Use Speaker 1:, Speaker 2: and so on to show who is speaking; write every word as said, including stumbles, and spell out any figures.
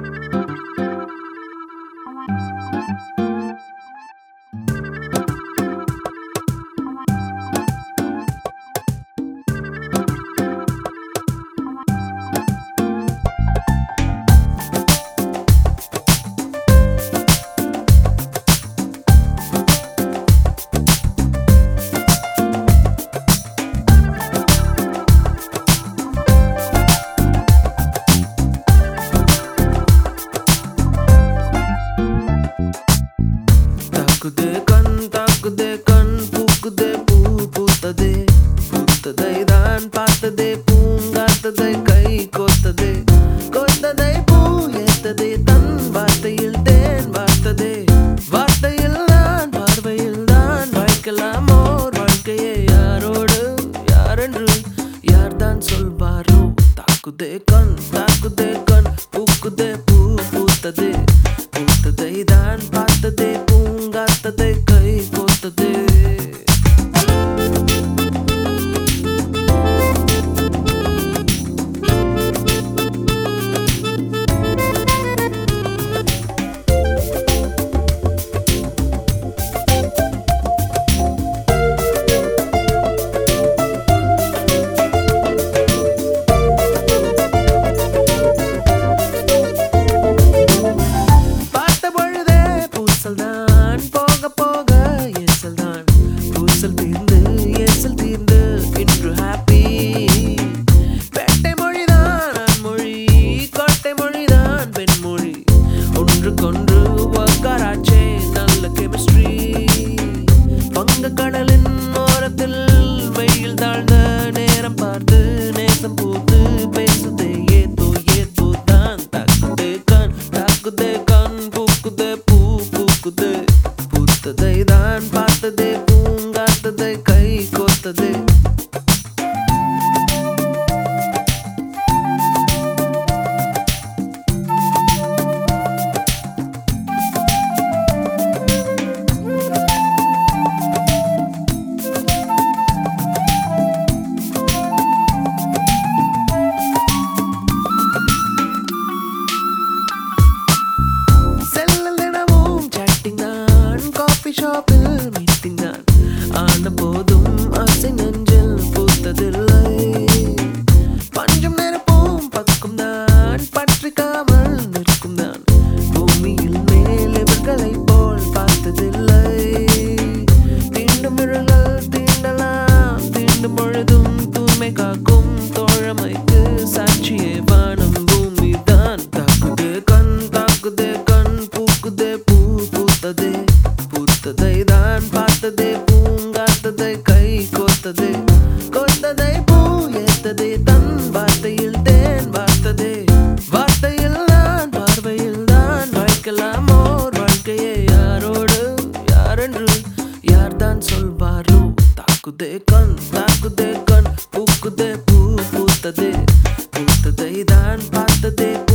Speaker 1: தாக்குதே கண் தாக்குதே கண் பூக்குதே பூ பூத்ததே பூத்ததை தான் பார்த்ததே பூங்காத்ததை கை கோத்ததே கோத்ததை பூ ஏத்ததே தன் வார்த்தையில் தேன் வார்த்ததே வார்த்தையில் நான் பார்வையில் தான் வாழ்க்கலாம் ஓர் வாழ்க்கையே யாரோடு யாரென்று யார்தான் சொல்வாரோ தாக்குதே கண் தாக்குதே கண் பூக்குதே பூ பூத்ததே பூத்ததை தான் பார்த்ததே பூங்காத்ததை கை கோத்ததே போக போக ஏசல் தான் பூசல் தீர்ந்து ஏசல் தீர்ந்து இன்று ஹாப்பி பேட்டை மொழிதான் ஆண்மொழி கோட்டை மொழிதான் பெண்மொழி ஒன்றுக்கொன்று வக்காராச்சே நல்ல கெமிஸ்ட்ரி வங்க கடலின் ஓரத்தில் வெயில் தாழ்ந்த நேரம் பார்த்து நேசம் பூத்து பேசுதே ஏதோ ஏதோ தான் தாக்குதே கண் தாக்குதே கண் பூக்குதே பூ பூக்குதே பூத்ததை தான் பார்த்ததே பூங்காத்ததை கை கோத்ததே ஷாப்பில் மீட்டிங் தான் ஆன போதும் ஆசை நெஞ்சில் பூத்ததில்லை பஞ்சம் நிரப்பும் பக்கம் தான் பற்றிக்காமல் நிற்கும் தான் பூமியில் மேல் இவர்களை போல் பார்த்ததில்லை தீண்டும் விரல்கள் தீண்டலாம் தீண்டும் பொழுதும் தூய்மை காக்கும் தோழமைக்கு சாட்சியே வானம் பூமி தான் தாக்குதே கண் தாக்குதே கண் பூக்குதே பூ பூத்ததே பூத்ததை தான் பார்த்ததே பூங்காத்ததை கை கோத்ததே கோத்ததை பூ ஏத்ததே தன் வார்த்தையில் தேன் வார்த்ததே வார்த்தையில் நான் பார்வையில் தான் வாழ்க்கலாம் ஓர் வாழ்க்கையே யாரோடு யாரென்று யார்தான் சொல்வாரோ தாக்குதே கண் தாக்குதே கண் பூக்குதே பூ பூத்ததே பூத்ததை தான் பார்த்ததே